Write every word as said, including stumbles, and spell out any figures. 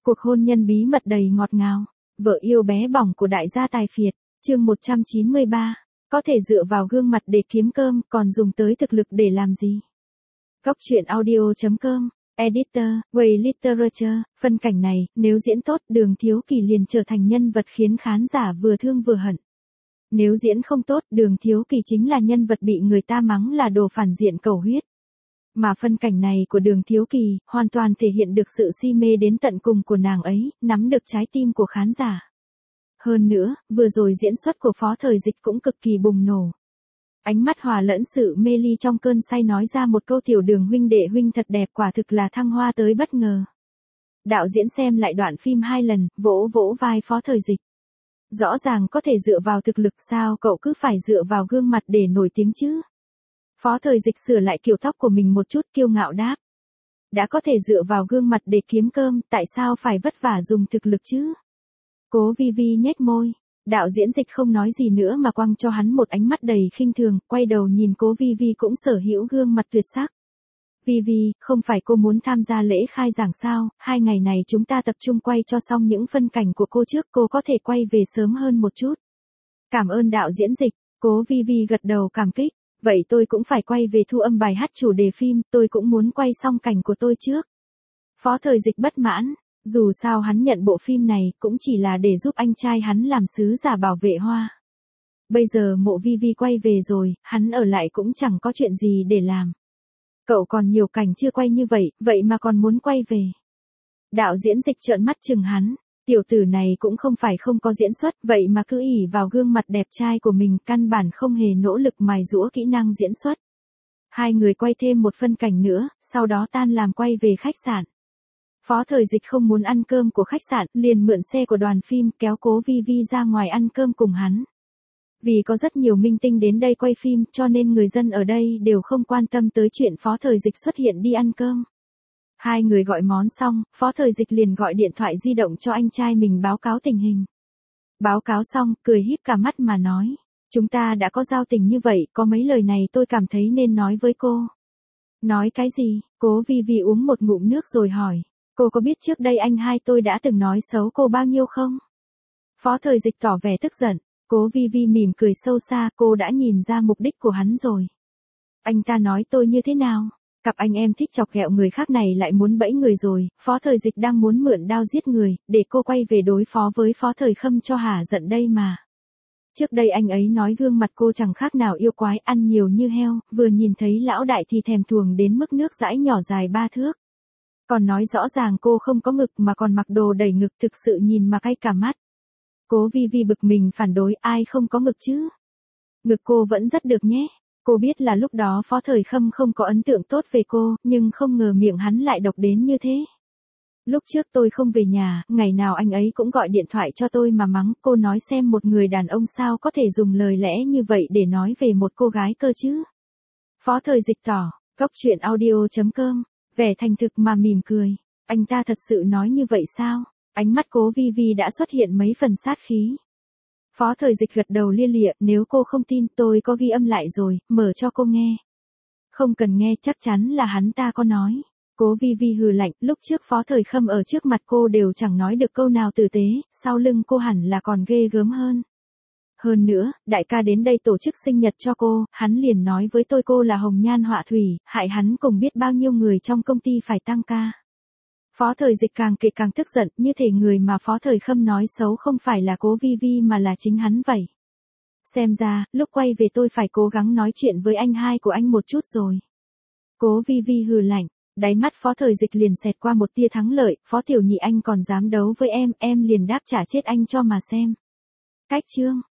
Cuộc hôn nhân bí mật đầy ngọt ngào. Vợ yêu bé bỏng của đại gia tài phiệt. Chương một trăm chín mươi ba. Có thể dựa vào gương mặt để kiếm cơm, còn dùng tới thực lực để làm gì? Góc truyện audio chấm com. Editor, Way Literature. Phân cảnh này, nếu diễn tốt, Đường Thiếu Kỳ liền trở thành nhân vật khiến khán giả vừa thương vừa hận. Nếu diễn không tốt, Đường Thiếu Kỳ chính là nhân vật bị người ta mắng là đồ phản diện cầu huyết. Mà phân cảnh này của Đường Thiếu Kỳ, hoàn toàn thể hiện được sự si mê đến tận cùng của nàng ấy, nắm được trái tim của khán giả. Hơn nữa, vừa rồi diễn xuất của Phó Thời Dịch cũng cực kỳ bùng nổ. Ánh mắt hòa lẫn sự mê ly trong cơn say nói ra một câu tiểu Đường huynh đệ huynh thật đẹp, quả thực là thăng hoa tới bất ngờ. Đạo diễn xem lại đoạn phim hai lần, vỗ vỗ vai Phó Thời Dịch. Rõ ràng có thể dựa vào thực lực, sao cậu cứ phải dựa vào gương mặt để nổi tiếng chứ? Phó Thời Dịch sửa lại kiểu tóc của mình một chút, kiêu ngạo đáp. Đã có thể dựa vào gương mặt để kiếm cơm, tại sao phải vất vả dùng thực lực chứ? Cố Vi Vi nhếch môi. Đạo diễn Dịch không nói gì nữa mà quăng cho hắn một ánh mắt đầy khinh thường, quay đầu nhìn Cố Vi Vi cũng sở hữu gương mặt tuyệt sắc. Vi Vi, không phải cô muốn tham gia lễ khai giảng sao? Hai ngày này chúng ta tập trung quay cho xong những phân cảnh của cô trước, cô có thể quay về sớm hơn một chút. Cảm ơn đạo diễn Dịch. Cố Vi Vi gật đầu cảm kích. Vậy tôi cũng phải quay về thu âm bài hát chủ đề phim, tôi cũng muốn quay xong cảnh của tôi trước. Phó Thời Dịch bất mãn, dù sao hắn nhận bộ phim này cũng chỉ là để giúp anh trai hắn làm sứ giả bảo vệ hoa. Bây giờ Mộ Vi Vi quay về rồi, hắn ở lại cũng chẳng có chuyện gì để làm. Cậu còn nhiều cảnh chưa quay như vậy, vậy mà còn muốn quay về. Đạo diễn Dịch trợn mắt chừng hắn. Tiểu tử này cũng không phải không có diễn xuất, vậy mà cứ ỷ vào gương mặt đẹp trai của mình, căn bản không hề nỗ lực mài giũa kỹ năng diễn xuất. Hai người quay thêm một phân cảnh nữa, sau đó tan làm quay về khách sạn. Phó Thời Dịch không muốn ăn cơm của khách sạn, liền mượn xe của đoàn phim kéo Cố Vi Vi ra ngoài ăn cơm cùng hắn. Vì có rất nhiều minh tinh đến đây quay phim, cho nên người dân ở đây đều không quan tâm tới chuyện Phó Thời Dịch xuất hiện đi ăn cơm. Hai người gọi món xong, Phó Thời Dịch liền gọi điện thoại di động cho anh trai mình báo cáo tình hình. Báo cáo xong, cười híp cả mắt mà nói. Chúng ta đã có giao tình như vậy, có mấy lời này tôi cảm thấy nên nói với cô. Nói cái gì? Cố Vi Vi uống một ngụm nước rồi hỏi. Cô có biết trước đây anh hai tôi đã từng nói xấu cô bao nhiêu không? Phó Thời Dịch tỏ vẻ tức giận. Cố Vi Vi mỉm cười sâu xa, cô đã nhìn ra mục đích của hắn rồi. Anh ta nói tôi như thế nào? Cặp anh em thích chọc ghẹo người khác này lại muốn bẫy người rồi, Phó Thời Dịch đang muốn mượn đao giết người, để cô quay về đối phó với Phó Thời Khâm cho hả giận đây mà. Trước đây anh ấy nói gương mặt cô chẳng khác nào yêu quái, ăn nhiều như heo, vừa nhìn thấy lão đại thì thèm thuồng đến mức nước dãi nhỏ dài ba thước. Còn nói rõ ràng cô không có ngực mà còn mặc đồ đầy ngực, thực sự nhìn mà cay cả mắt. Cố Vi Vi bực mình phản đối, ai không có ngực chứ? Ngực cô vẫn rất được nhé. Cô biết là lúc đó Phó Thời Khâm không có ấn tượng tốt về cô, nhưng không ngờ miệng hắn lại độc đến như thế. Lúc trước tôi không về nhà, ngày nào anh ấy cũng gọi điện thoại cho tôi mà mắng, cô nói xem một người đàn ông sao có thể dùng lời lẽ như vậy để nói về một cô gái cơ chứ. Phó Thời Dịch tỏ, góc truyện audio chấm com, vẻ thành thực mà mỉm cười. Anh ta thật sự nói như vậy sao? Ánh mắt Cố Vi Vi đã xuất hiện mấy phần sát khí. Phó Thời Dịch gật đầu lia lịa, nếu cô không tin tôi có ghi âm lại rồi, mở cho cô nghe. Không cần nghe, chắc chắn là hắn ta có nói. Cố Vi Vi hừ lạnh, lúc trước Phó Thời Khâm ở trước mặt cô đều chẳng nói được câu nào tử tế, sau lưng cô hẳn là còn ghê gớm hơn. Hơn nữa, đại ca đến đây tổ chức sinh nhật cho cô, hắn liền nói với tôi cô là hồng nhan họa thủy, hại hắn cùng biết bao nhiêu người trong công ty phải tăng ca. Phó Thời Dịch càng kể càng tức giận, như thể người mà Phó Thời Khâm nói xấu không phải là Cố Vi Vi mà là chính hắn vậy. Xem ra, lúc quay về tôi phải cố gắng nói chuyện với anh hai của anh một chút rồi. Cố Vi Vi hừ lạnh, đáy mắt Phó Thời Dịch liền xẹt qua một tia thắng lợi, Phó Tiểu Nhị anh còn dám đấu với em, em liền đáp trả chết anh cho mà xem. Cách chương.